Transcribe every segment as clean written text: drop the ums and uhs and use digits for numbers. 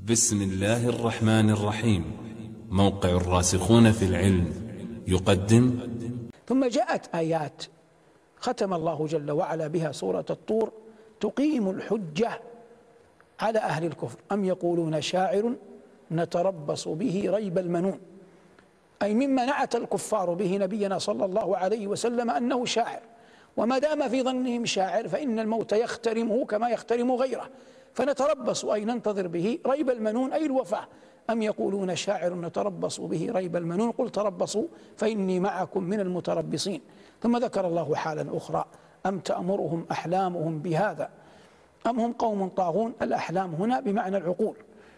بسم الله الرحمن الرحيم. موقع الراسخون في العلم يقدم. ثم جاءت آيات ختم الله جل وعلا بها سورة الطور تقيم الحجة على أهل الكفر. أم يقولون شاعر نتربص به ريب المنون، أي مما نعت الكفار به نبينا صلى الله عليه وسلم أنه شاعر، وما دام في ظنهم شاعر فإن الموت يخترمه كما يخترم غيره، فنتربص أي ننتظر به ريب المنون أي الوفاة. أم يقولون شاعر نتربص به ريب المنون قل تربصوا فإني معكم من المتربصين. ثم ذكر الله حالا أخرى: أم تأمرهم أحلامهم بهذا أم هم قوم طاغون. الأحلام هنا بمعنى العقول.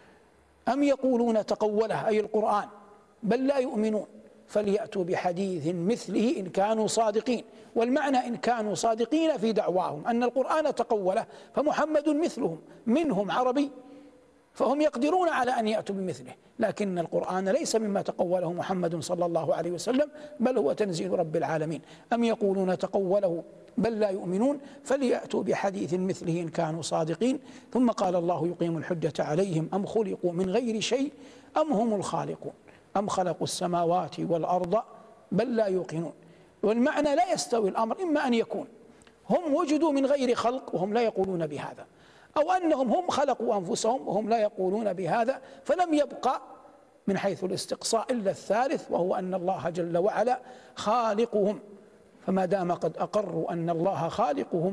أم يقولون تقوله أي القرآن بل لا يؤمنون فليأتوا بحديث مثله إن كانوا صادقين. والمعنى إن كانوا صادقين في دعواهم أن القرآن تقوله فمحمد مثلهم، منهم عربي فهم يقدرون على أن يأتوا بمثله، لكن القرآن ليس مما تقوله محمد صلى الله عليه وسلم بل هو تنزيل رب العالمين. أم يقولون تقوله بل لا يؤمنون فليأتوا بحديث مثله إن كانوا صادقين. ثم قال الله يقيم الحجة عليهم أم خلقوا من غير شيء أم هم الخالقون أم خلقوا السماوات والأرض بل لا يوقنون. والمعنى لا يستوي الأمر، إما أن يكون هم وجدوا من غير خلق وهم لا يقولون بهذا، أو أنهم هم خلقوا أنفسهم وهم لا يقولون بهذا، فلم يبقى من حيث الاستقصاء إلا الثالث، وهو أن الله جل وعلا خالقهم. فما دام قد أقروا أن الله خالقهم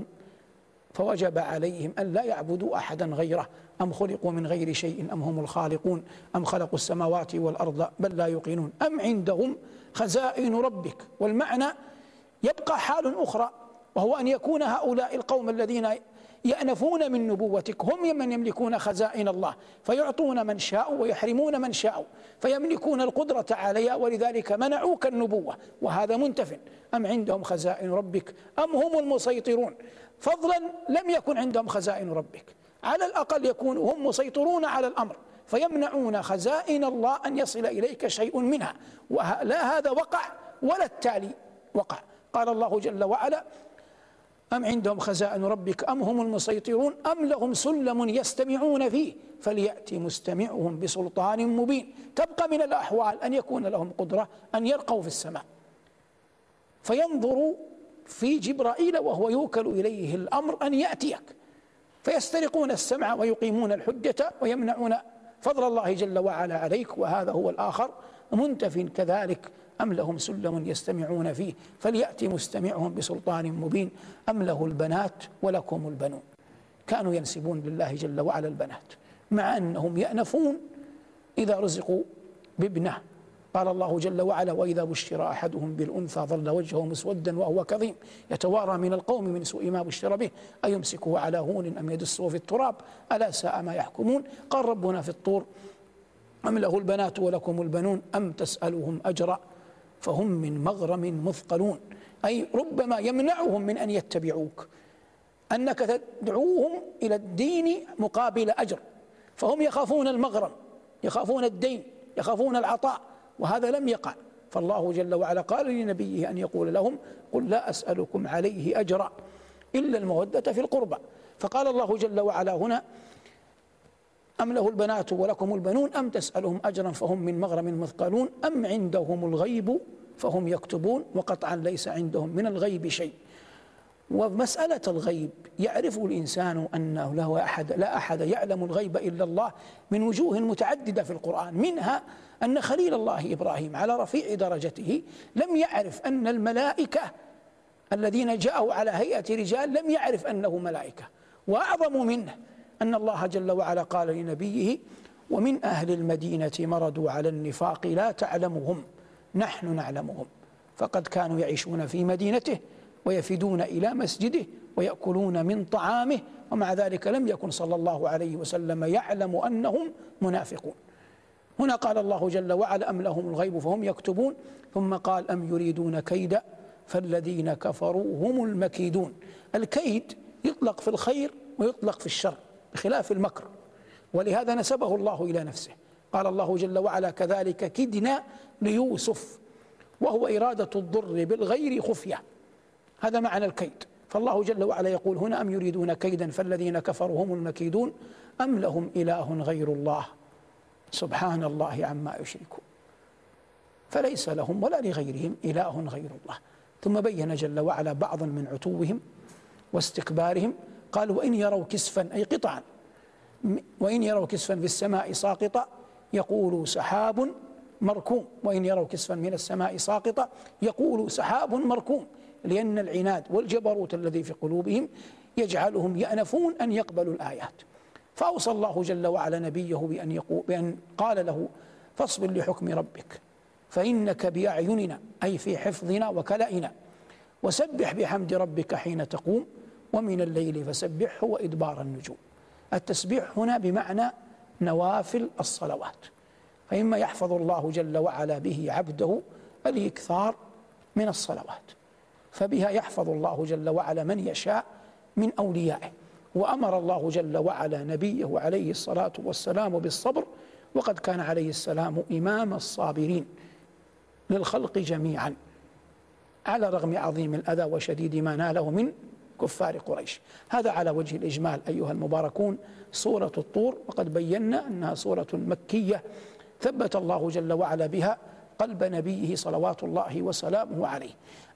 فوجب عليهم أن لا يعبدوا أحدا غيره. أم خلقوا من غير شيء أم هم الخالقون أم خلقوا السماوات والأرض بل لا يوقنون أم عندهم خزائن ربك. والمعنى يبقى حال أخرى، وهو أن يكون هؤلاء القوم الذين يأنفون من نبوتك هم من يملكون خزائن الله، فيعطون من شاء ويحرمون من شاء، فيملكون القدرة عليها، ولذلك منعوك النبوة، وهذا منتف. أم عندهم خزائن ربك أم هم المسيطرون. فضلا لم يكن عندهم خزائن ربك، على الأقل يكونوا هم مسيطرون على الأمر فيمنعون خزائن الله أن يصل إليك شيء منها، ولا هذا وقع ولا التالي وقع. قال الله جل وعلا: أم عندهم خزائن ربك أم هم المسيطرون أم لهم سلم يستمعون فيه فليأتي مستمعهم بسلطان مبين. تبقى من الأحوال أن يكون لهم قدرة أن يرقوا في السماء فينظروا في جبرائيل وهو يوكل إليه الأمر أن يأتيك، فيسترقون السمع ويقيمون الحجة ويمنعون فضل الله جل وعلا عليك، وهذا هو الآخر منتف كذلك. أم لهم سلم يستمعون فيه فليأتي مستمعهم بسلطان مبين أم له البنات ولكم البنون. كانوا ينسبون لله جل وعلا البنات مع أنهم يأنفون إذا رزقوا بابنه. قال الله جل وعلا: وإذا بشر أحدهم بالأنثى ظل وجهه مسودا وهو كظيم يتوارى من القوم من سوء ما بشر به أيمسكه على هون أم يدسه في التراب ألا ساء ما يحكمون. قال ربنا في الطور: أم له البنات ولكم البنون أم تسألهم أجرا فهم من مغرم مثقلون. أي ربما يمنعهم من أن يتبعوك أنك تدعوهم إلى الدين مقابل أجر، فهم يخافون المغرم، يخافون الدين، يخافون العطاء، وهذا لم يقع. فالله جل وعلا قال لنبيه أن يقول لهم: قل لا أسألكم عليه أجرا إلا المودة في القربى. فقال الله جل وعلا هنا: أم له البنات ولكم البنون أم تسألهم أجرا فهم من مغرم مثقلون أم عندهم الغيب فهم يكتبون. وقطعا ليس عندهم من الغيب شيء. ومسألة الغيب يعرف الإنسان أنه لا أحد يعلم الغيب إلا الله من وجوه متعددة في القرآن، منها أن خليل الله إبراهيم على رفيع درجته لم يعرف أن الملائكة الذين جاءوا على هيئة رجال لم يعرف أنه ملائكة. وأعظم منه أن الله جل وعلا قال لنبيه: ومن أهل المدينة مردوا على النفاق لا تعلمهم نحن نعلمهم. فقد كانوا يعيشون في مدينته ويفدون إلى مسجده ويأكلون من طعامه، ومع ذلك لم يكن صلى الله عليه وسلم يعلم أنهم منافقون. هنا قال الله جل وعلا: أم لهم الغيب فهم يكتبون. ثم قال: أم يريدون كيدا فالذين كفروا هم المكيدون. الكيد يطلق في الخير ويطلق في الشر بخلاف المكر، ولهذا نسبه الله إلى نفسه. قال الله جل وعلا: كذلك كدنا ليوسف، وهو إرادة الضر بالغير خفية. هذا معنى الكيد. فالله جل وعلا يقول هنا: أم يريدون كيدا فالذين كفروا هم المكيدون أم لهم إله غير الله سبحان الله عما يشركون، فليس لهم ولا لغيرهم إله غير الله. ثم بين جل وعلا بعضا من عتوهم واستكبارهم، قال وإن يروا كسفا أي قطعا، وإن يروا كسفا في السماء ساقطا يقولوا سحاب مركوم، وإن يروا كسفا من السماء ساقطا يقولوا سحاب مركوم، لأن العناد والجبروت الذي في قلوبهم يجعلهم يأنفون أن يقبلوا الآيات. فأوصى الله جل وعلا نبيه بأن قال له فاصبر لحكم ربك فإنك بأعيننا، أي في حفظنا وكلائنا، وسبح بحمد ربك حين تقوم ومن الليل فسبحه وإدبار النجوم. التسبيح هنا بمعنى نوافل الصلوات، فإما يحفظ الله جل وعلا به عبده الإكثار من الصلوات، فبها يحفظ الله جل وعلا من يشاء من أوليائه. وأمر الله جل وعلا نبيه عليه الصلاة والسلام بالصبر، وقد كان عليه السلام إمام الصابرين للخلق جميعا على رغم عظيم الأذى وشديد ما ناله من كفار قريش. هذا على وجه الإجمال أيها المباركون سورة الطور، وقد بينا أنها سورة مكية ثبت الله جل وعلا بها قلب نبيه صلوات الله وسلامه عليه.